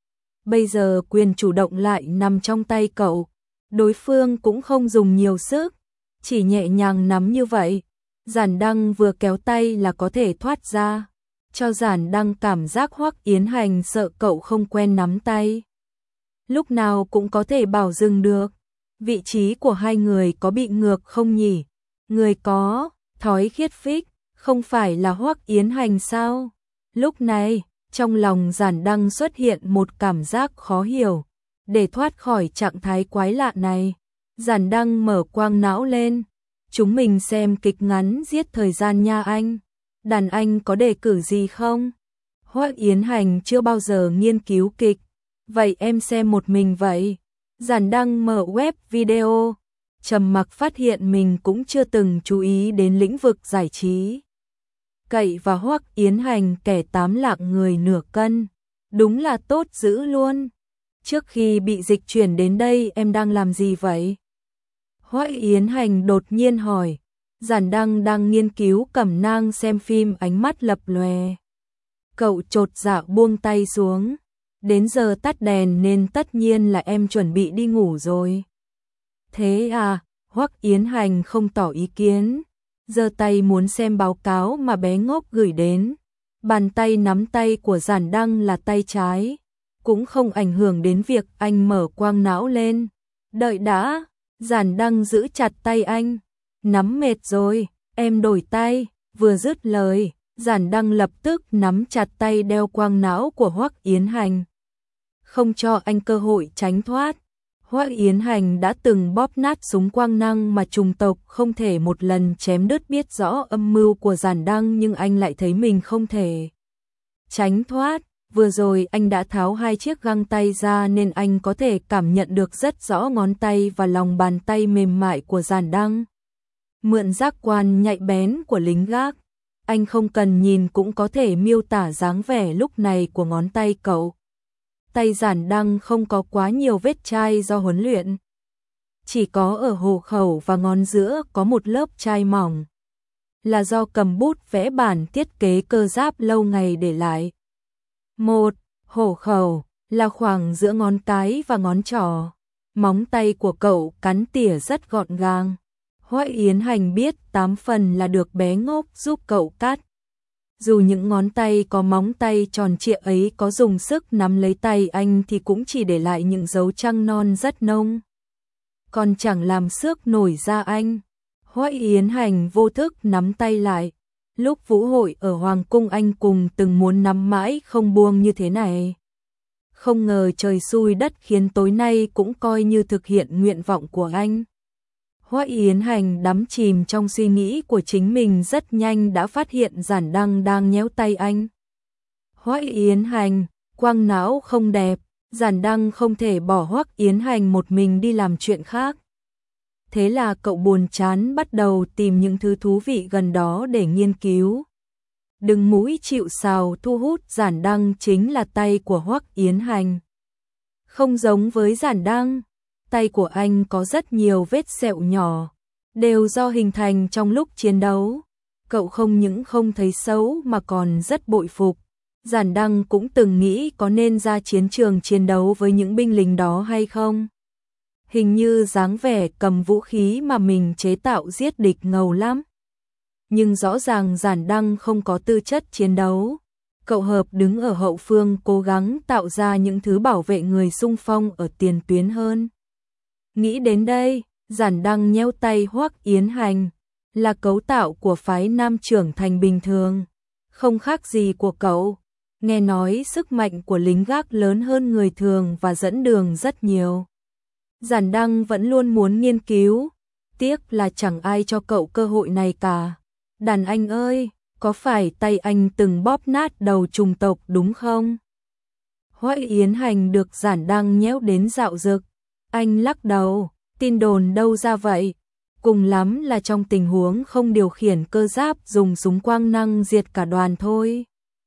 Speaker 1: Bây giờ quyền chủ động lại nằm trong tay cậu. Đối phương cũng không dùng nhiều sức, chỉ nhẹ nhàng nắm như vậy. Giản Đăng vừa kéo tay là có thể thoát ra, cho Giản Đăng cảm giác Hoắc Yến Hành sợ cậu không quen nắm tay. Lúc nào cũng có thể bảo dừng được. Vị trí của hai người có bị ngược không nhỉ? Người có thói khiết phích, không phải là Hoắc Yến Hành sao? Lúc này, trong lòng Giản Đăng xuất hiện một cảm giác khó hiểu. Để thoát khỏi trạng thái quái lạ này, Giản Đăng mở quang não lên, chúng mình xem kịch ngắn giết thời gian nha anh. Đàn anh có đề cử gì không? Hoắc Yến Hành chưa bao giờ nghiên cứu kịch, vậy em xem một mình vậy. Giản Đăng mở web video, trầm mặc phát hiện mình cũng chưa từng chú ý đến lĩnh vực giải trí. Cậy và Hoắc Yến Hành kẻ tám lạng người nửa cân, đúng là tốt dữ luôn. Trước khi bị dịch chuyển đến đây em đang làm gì vậy? Hoắc Yến Hành đột nhiên hỏi. Giản Đăng đang nghiên cứu cẩm nang xem phim, ánh mắt lập lòe. Cậu chột dạ buông tay xuống. Đến giờ tắt đèn nên tất nhiên là em chuẩn bị đi ngủ rồi. Thế à, Hoắc Yến Hành không tỏ ý kiến. Giơ tay muốn xem báo cáo mà bé ngốc gửi đến. Bàn tay nắm tay của Giản Đăng là tay trái. Cũng không ảnh hưởng đến việc anh mở quang não lên. Đợi đã, Giản Đăng giữ chặt tay anh. Nắm mệt rồi, em đổi tay. Vừa dứt lời, Giản Đăng lập tức nắm chặt tay đeo quang não của Hoắc Yến Hành, không cho anh cơ hội tránh thoát. Hoắc Yến Hành đã từng bóp nát súng quang năng mà chủng tộc không thể một lần chém đứt, biết rõ âm mưu của Giản Đăng nhưng anh lại thấy mình không thể tránh thoát. Vừa rồi anh đã tháo hai chiếc găng tay ra nên anh có thể cảm nhận được rất rõ ngón tay và lòng bàn tay mềm mại của Giản Đăng. Mượn giác quan nhạy bén của lính gác, anh không cần nhìn cũng có thể miêu tả dáng vẻ lúc này của ngón tay cậu. Tay Giản Đăng không có quá nhiều vết chai do huấn luyện, chỉ có ở hộ khẩu và ngón giữa có một lớp chai mỏng, là do cầm bút vẽ bản thiết kế cơ giáp lâu ngày để lại. Một, hổ khẩu là khoảng giữa ngón cái và ngón trỏ. Móng tay của cậu cắn tỉa rất gọn gàng. Hoắc Yến Hành biết tám phần là được bé ngốc giúp cậu cắt. Dù những ngón tay có móng tay tròn trịa ấy có dùng sức nắm lấy tay anh thì cũng chỉ để lại những dấu trăng non rất nông, còn chẳng làm xước nổi da anh. Hoắc Yến Hành vô thức nắm tay lại. Lúc vũ hội ở Hoàng cung anh cùng từng muốn nắm mãi không buông như thế này. Không ngờ trời xui đất khiến tối nay cũng coi như thực hiện nguyện vọng của anh. Hoắc Yến Hành đắm chìm trong suy nghĩ của chính mình, rất nhanh đã phát hiện Giản Đăng đang nhéo tay anh. Hoắc Yến Hành, quang não không đẹp, Giản Đăng không thể bỏ Hoắc Yến Hành một mình đi làm chuyện khác. Thế là cậu buồn chán bắt đầu tìm những thứ thú vị gần đó để nghiên cứu. Đừng mũi chịu sào thu hút Giản Đăng chính là tay của Hoắc Yến Hành. Không giống với Giản Đăng, tay của anh có rất nhiều vết sẹo nhỏ, đều do hình thành trong lúc chiến đấu. Cậu không những không thấy xấu mà còn rất bội phục. Giản Đăng cũng từng nghĩ có nên ra chiến trường chiến đấu với những binh lính đó hay không. Hình như dáng vẻ cầm vũ khí mà mình chế tạo giết địch ngầu lắm. Nhưng rõ ràng Giản Đăng không có tư chất chiến đấu. Cậu hợp đứng ở hậu phương cố gắng tạo ra những thứ bảo vệ người xung phong ở tiền tuyến hơn. Nghĩ đến đây, Giản Đăng nhéo tay Hoắc Yến Hành. Là cấu tạo của phái nam trưởng thành bình thường, không khác gì của cậu. Nghe nói sức mạnh của lính gác lớn hơn người thường và dẫn đường rất nhiều. Giản Đăng vẫn luôn muốn nghiên cứu, tiếc là chẳng ai cho cậu cơ hội này cả. Đàn anh ơi, có phải tay anh từng bóp nát đầu trùng tộc đúng không? Hoắc Yến Hành được Giản Đăng nhéo đến dạo dực. Anh lắc đầu, tin đồn đâu ra vậy? Cùng lắm là trong tình huống không điều khiển cơ giáp dùng súng quang năng diệt cả đoàn thôi.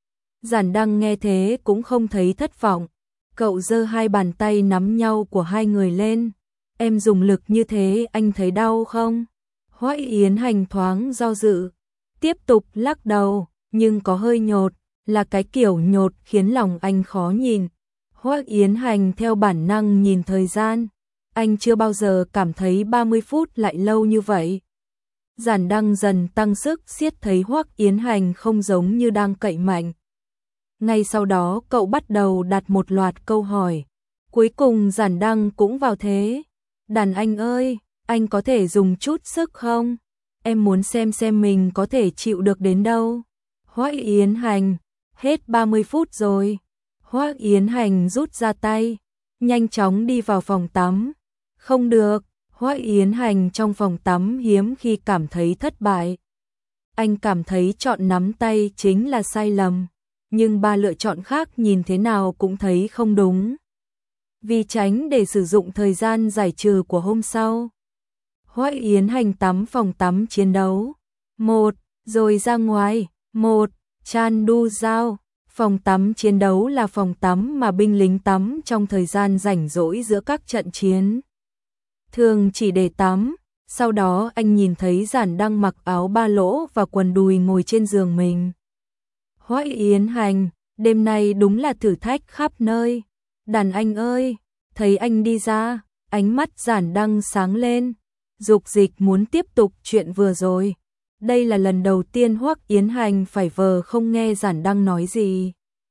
Speaker 1: Giản Đăng nghe thế cũng không thấy thất vọng. Cậu giơ hai bàn tay nắm nhau của hai người lên. Em dùng lực như thế anh thấy đau không? Hoắc Yến Hành thoáng do dự, tiếp tục lắc đầu, nhưng có hơi nhột, là cái kiểu nhột khiến lòng anh khó nhìn. Hoắc Yến Hành theo bản năng nhìn thời gian, anh chưa bao giờ cảm thấy ba mươi phút lại lâu như vậy. Giản Đăng dần tăng sức siết thấy Hoắc Yến Hành không giống như đang cậy mạnh. Ngay sau đó cậu bắt đầu đặt một loạt câu hỏi. Cuối cùng Giản Đăng cũng vào thế. Đàn anh ơi, anh có thể dùng chút sức không? Em muốn xem xem mình có thể chịu được đến đâu. Hoắc Yến Hành, hết ba mươi phút rồi. Hoắc Yến Hành rút ra tay, nhanh chóng đi vào phòng tắm. Không được, Hoắc Yến Hành trong phòng tắm hiếm khi cảm thấy thất bại. Anh cảm thấy chọn nắm tay chính là sai lầm, nhưng ba lựa chọn khác nhìn thế nào cũng thấy không đúng. Vì tránh để sử dụng thời gian giải trừ của hôm sau, Hoắc Yến Hành tắm phòng tắm chiến đấu. Một, rồi ra ngoài. Một, Chan Du Giao. Phòng tắm chiến đấu là phòng tắm mà binh lính tắm trong thời gian rảnh rỗi giữa các trận chiến. Thường chỉ để tắm. Sau đó anh nhìn thấy Giản Đăng mặc áo ba lỗ và quần đùi ngồi trên giường mình. Hoắc Yến Hành, đêm nay đúng là thử thách khắp nơi. Đàn anh ơi, thấy anh đi ra, ánh mắt Giản Đăng sáng lên, dục dịch muốn tiếp tục chuyện vừa rồi. Đây là lần đầu tiên Hoắc Yến Hành phải vờ không nghe Giản Đăng nói gì.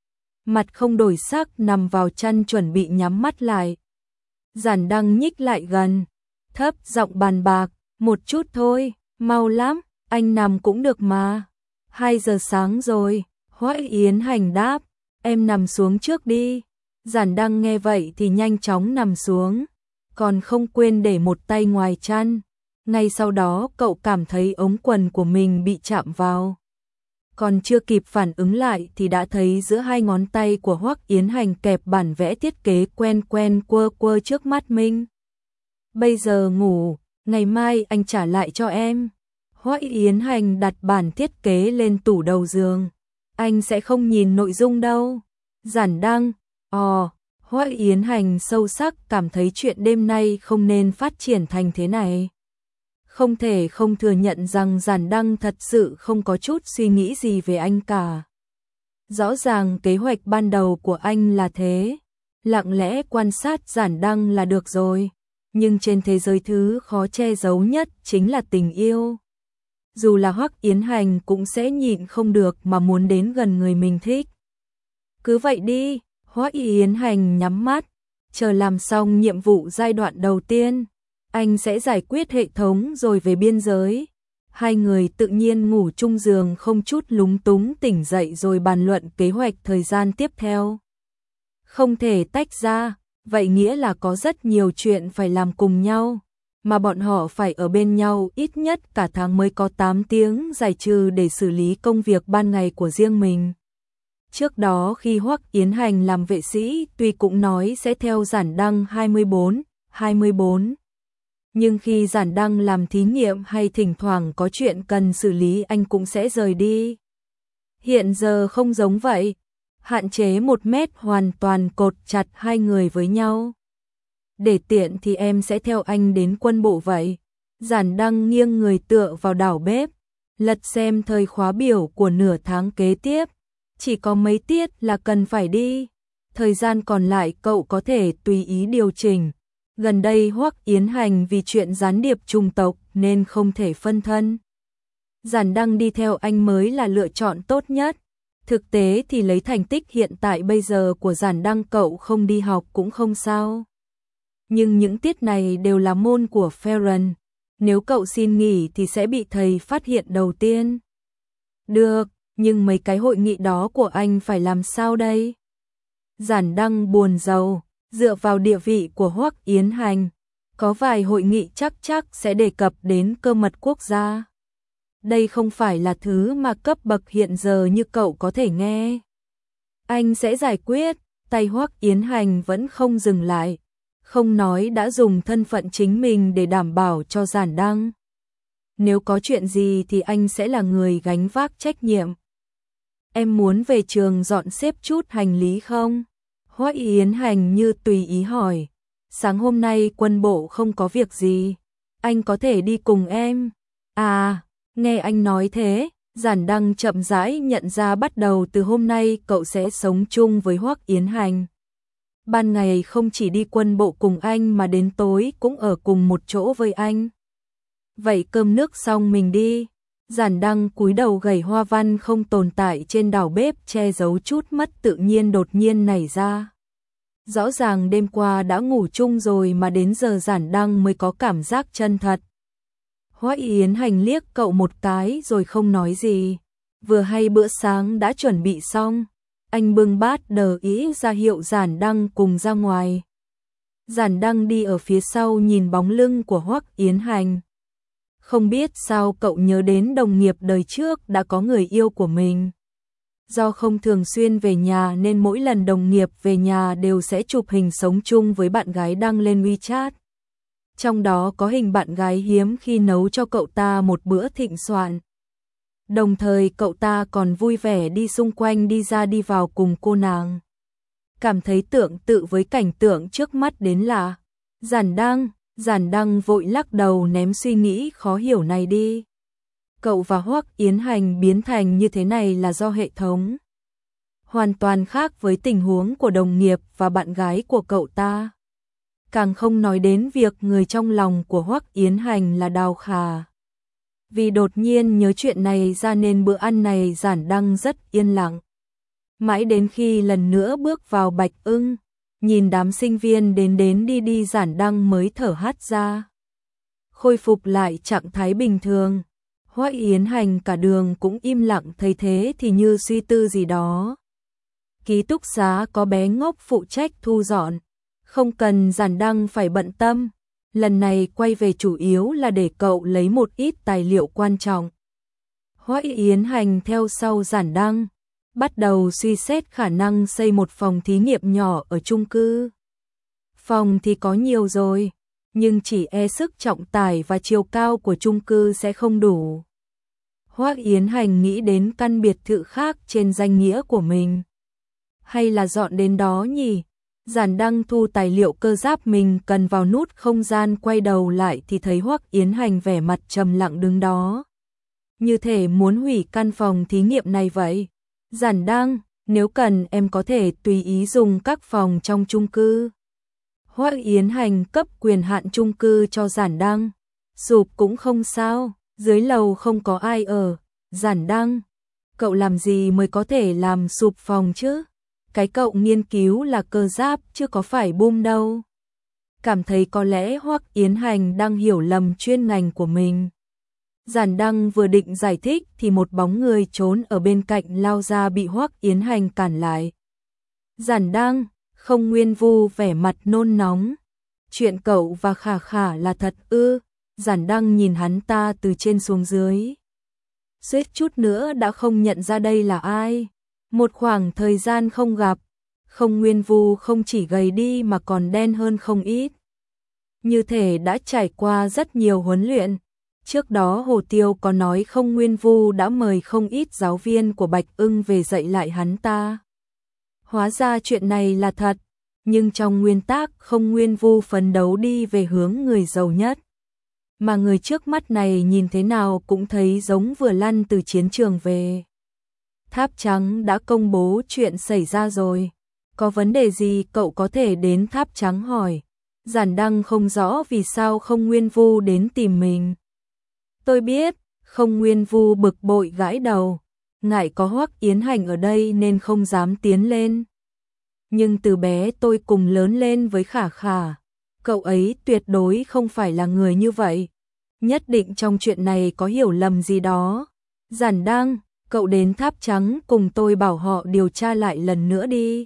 Speaker 1: Mặt không đổi sắc nằm vào chăn chuẩn bị nhắm mắt lại. Giản Đăng nhích lại gần, thấp giọng bàn bạc, một chút thôi, mau lắm, anh nằm cũng được mà. Hai giờ sáng rồi, Hoắc Yến Hành đáp, em nằm xuống trước đi. Giản Đăng nghe vậy thì nhanh chóng nằm xuống, còn không quên để một tay ngoài chăn. Ngay sau đó cậu cảm thấy ống quần của mình bị chạm vào. Còn chưa kịp phản ứng lại thì đã thấy giữa hai ngón tay của Hoắc Yến Hành kẹp bản vẽ thiết kế quen quen quơ quơ trước mắt mình. Bây giờ ngủ, ngày mai anh trả lại cho em. Hoắc Yến Hành đặt bản thiết kế lên tủ đầu giường. Anh sẽ không nhìn nội dung đâu. Giản Đăng, ồ, Hoắc Yến Hành sâu sắc cảm thấy chuyện đêm nay không nên phát triển thành thế này. Không thể không thừa nhận rằng Giản Đăng thật sự không có chút suy nghĩ gì về anh cả. Rõ ràng kế hoạch ban đầu của anh là thế, lặng lẽ quan sát Giản Đăng là được rồi, nhưng trên thế giới thứ khó che giấu nhất chính là tình yêu. Dù là Hoắc Yến Hành cũng sẽ nhịn không được mà muốn đến gần người mình thích. Cứ vậy đi, Hoắc Yến Hành nhắm mắt, chờ làm xong nhiệm vụ giai đoạn đầu tiên. Anh sẽ giải quyết hệ thống rồi về biên giới. Hai người tự nhiên ngủ chung giường không chút lúng túng, tỉnh dậy rồi bàn luận kế hoạch thời gian tiếp theo. Không thể tách ra, vậy nghĩa là có rất nhiều chuyện phải làm cùng nhau, mà bọn họ phải ở bên nhau ít nhất cả tháng mới có tám tiếng giải trừ để xử lý công việc ban ngày của riêng mình. Trước đó khi Hoắc Yến Hành làm vệ sĩ tuy cũng nói sẽ theo Giản Đăng hai mươi bốn, hai mươi bốn. Nhưng khi Giản Đăng làm thí nghiệm hay thỉnh thoảng có chuyện cần xử lý anh cũng sẽ rời đi. Hiện giờ không giống vậy, hạn chế một mét hoàn toàn cột chặt hai người với nhau. Để tiện thì em sẽ theo anh đến quân bộ vậy. Giản Đăng nghiêng người tựa vào đảo bếp, lật xem thời khóa biểu của nửa tháng kế tiếp. Chỉ có mấy tiết là cần phải đi, thời gian còn lại cậu có thể tùy ý điều chỉnh. Gần đây Hoắc Yến Hành vì chuyện gián điệp chủng tộc nên không thể phân thân. Giản Đăng đi theo anh mới là lựa chọn tốt nhất. Thực tế thì lấy thành tích hiện tại bây giờ của Giản Đăng cậu không đi học cũng không sao. Nhưng những tiết này đều là môn của Ferren. Nếu cậu xin nghỉ thì sẽ bị thầy phát hiện đầu tiên. Được, nhưng mấy cái hội nghị đó của anh phải làm sao đây? Giản Đăng buồn rầu. Dựa vào địa vị của Hoắc Yến Hành, có vài hội nghị chắc chắc sẽ đề cập đến cơ mật quốc gia. Đây không phải là thứ mà cấp bậc hiện giờ như cậu có thể nghe. Anh sẽ giải quyết, tay Hoắc Yến Hành vẫn không dừng lại, không nói đã dùng thân phận chính mình để đảm bảo cho Giản Đăng. Nếu có chuyện gì thì anh sẽ là người gánh vác trách nhiệm. Em muốn về trường dọn xếp chút hành lý không? Hoắc Yến Hành như tùy ý hỏi. Sáng hôm nay quân bộ không có việc gì, anh có thể đi cùng em. À, nghe anh nói thế, Giản Đăng chậm rãi nhận ra bắt đầu từ hôm nay cậu sẽ sống chung với Hoắc Yến Hành. Ban ngày không chỉ đi quân bộ cùng anh mà đến tối cũng ở cùng một chỗ với anh. Vậy cơm nước xong mình đi. Giản Đăng cúi đầu gảy hoa văn không tồn tại trên đảo bếp che giấu chút mất tự nhiên đột nhiên nảy ra. Rõ ràng đêm qua đã ngủ chung rồi mà đến giờ Giản Đăng mới có cảm giác chân thật. Hoắc Yến Hành liếc cậu một cái rồi không nói gì. Vừa hay bữa sáng đã chuẩn bị xong, anh bưng bát đờ ý ra hiệu Giản Đăng cùng ra ngoài. Giản Đăng đi ở phía sau nhìn bóng lưng của Hoắc Yến Hành. Không biết sao cậu nhớ đến đồng nghiệp đời trước đã có người yêu của mình. Do không thường xuyên về nhà nên mỗi lần đồng nghiệp về nhà đều sẽ chụp hình sống chung với bạn gái đăng lên WeChat. Trong đó có hình bạn gái hiếm khi nấu cho cậu ta một bữa thịnh soạn. Đồng thời cậu ta còn vui vẻ đi xung quanh đi ra đi vào cùng cô nàng. Cảm thấy tưởng tự với cảnh tượng trước mắt đến lạ. Giản Đăng, Giản Đăng vội lắc đầu ném suy nghĩ khó hiểu này đi. Cậu và Hoắc Yến Hành biến thành như thế này là do hệ thống. Hoàn toàn khác với tình huống của đồng nghiệp và bạn gái của cậu ta. Càng không nói đến việc người trong lòng của Hoắc Yến Hành là Đào Khả. Vì đột nhiên nhớ chuyện này ra nên bữa ăn này Giản Đăng rất yên lặng. Mãi đến khi lần nữa bước vào Bạch Ưng, nhìn đám sinh viên đến đến đi đi Giản Đăng mới thở hắt ra. Khôi phục lại trạng thái bình thường. Hoắc Yến Hành cả đường cũng im lặng thấy thế thì như suy tư gì đó. Ký túc xá có bé ngốc phụ trách thu dọn. Không cần Giản Đăng phải bận tâm. Lần này quay về chủ yếu là để cậu lấy một ít tài liệu quan trọng. Hoắc Yến Hành theo sau Giản Đăng, bắt đầu suy xét khả năng xây một phòng thí nghiệm nhỏ ở chung cư. Phòng thì có nhiều rồi, nhưng chỉ e sức trọng tải và chiều cao của chung cư sẽ không đủ. Hoắc Yến Hành nghĩ đến căn biệt thự khác trên danh nghĩa của mình. Hay là dọn đến đó nhỉ? Giản Đăng thu tài liệu cơ giáp mình cần vào nút không gian, quay đầu lại thì thấy Hoắc Yến Hành vẻ mặt trầm lặng đứng đó. Như thể muốn hủy căn phòng thí nghiệm này vậy. Giản Đăng, nếu cần em có thể tùy ý dùng các phòng trong chung cư. Hoắc Yến Hành cấp quyền hạn chung cư cho Giản Đăng. Sụp cũng không sao, dưới lầu không có ai ở. Giản Đăng, cậu làm gì mới có thể làm sụp phòng chứ? Cái cậu nghiên cứu là cơ giáp chứ có phải boom đâu. Cảm thấy có lẽ Hoắc Yến Hành đang hiểu lầm chuyên ngành của mình. Giản Đăng vừa định giải thích thì một bóng người trốn ở bên cạnh lao ra bị Hoắc Yến Hành cản lại. Giản Đăng, Không Nguyên Vu vẻ mặt nôn nóng. Chuyện cậu và Khả Khả là thật ư? Giản Đăng nhìn hắn ta từ trên xuống dưới. Suýt chút nữa đã không nhận ra đây là ai. Một khoảng thời gian không gặp, Không Nguyên Vu không chỉ gầy đi mà còn đen hơn không ít. Như thể đã trải qua rất nhiều huấn luyện. Trước đó Hồ Tiêu có nói Không Nguyên Vu đã mời không ít giáo viên của Bạch Ưng về dạy lại hắn ta. Hóa ra chuyện này là thật, nhưng trong nguyên tắc Không Nguyên Vu phấn đấu đi về hướng người giàu nhất. Mà người trước mắt này nhìn thế nào cũng thấy giống vừa lăn từ chiến trường về. Tháp Trắng đã công bố chuyện xảy ra rồi. Có vấn đề gì cậu có thể đến Tháp Trắng hỏi. Giản Đăng không rõ vì sao Không Nguyên Vu đến tìm mình. Tôi biết, Không Nguyên Vu bực bội gãi đầu. Ngại có Hoắc Yến Hành ở đây nên không dám tiến lên. Nhưng từ bé tôi cùng lớn lên với Khả Khả. Cậu ấy tuyệt đối không phải là người như vậy. Nhất định trong chuyện này có hiểu lầm gì đó. Giản Đăng, cậu đến Tháp Trắng cùng tôi bảo họ điều tra lại lần nữa đi.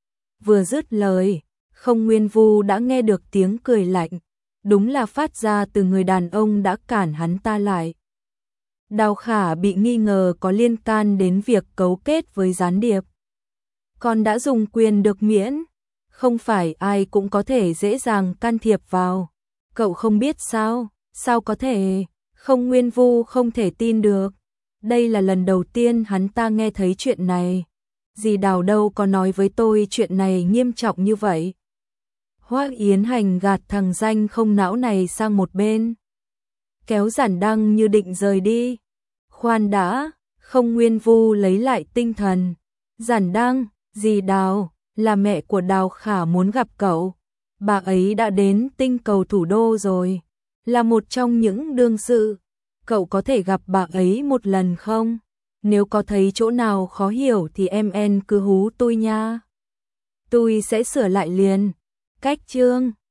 Speaker 1: Vừa dứt lời, Không Nguyên Vu đã nghe được tiếng cười lạnh. Đúng là phát ra từ người đàn ông đã cản hắn ta lại. Đào Khả bị nghi ngờ có liên can đến việc cấu kết với gián điệp. Còn đã dùng quyền được miễn. Không phải ai cũng có thể dễ dàng can thiệp vào. Cậu không biết sao? Sao có thể? Không Nguyên Vu không thể tin được. Đây là lần đầu tiên hắn ta nghe thấy chuyện này. Dì Đào đâu có nói với tôi chuyện này nghiêm trọng như vậy. Hoắc Yến Hành gạt thằng danh không não này sang một bên. Kéo Giản Đăng như định rời đi. Khoan đã, Không Nguyên Vu lấy lại tinh thần. Giản Đăng, dì Đào, là mẹ của Đào Khả muốn gặp cậu. Bà ấy đã đến tinh cầu thủ đô rồi. Là một trong những đương sự. Cậu có thể gặp bà ấy một lần không? Nếu có thấy chỗ nào khó hiểu thì em en cứ hú tôi nha. Tôi sẽ sửa lại liền. Cách chương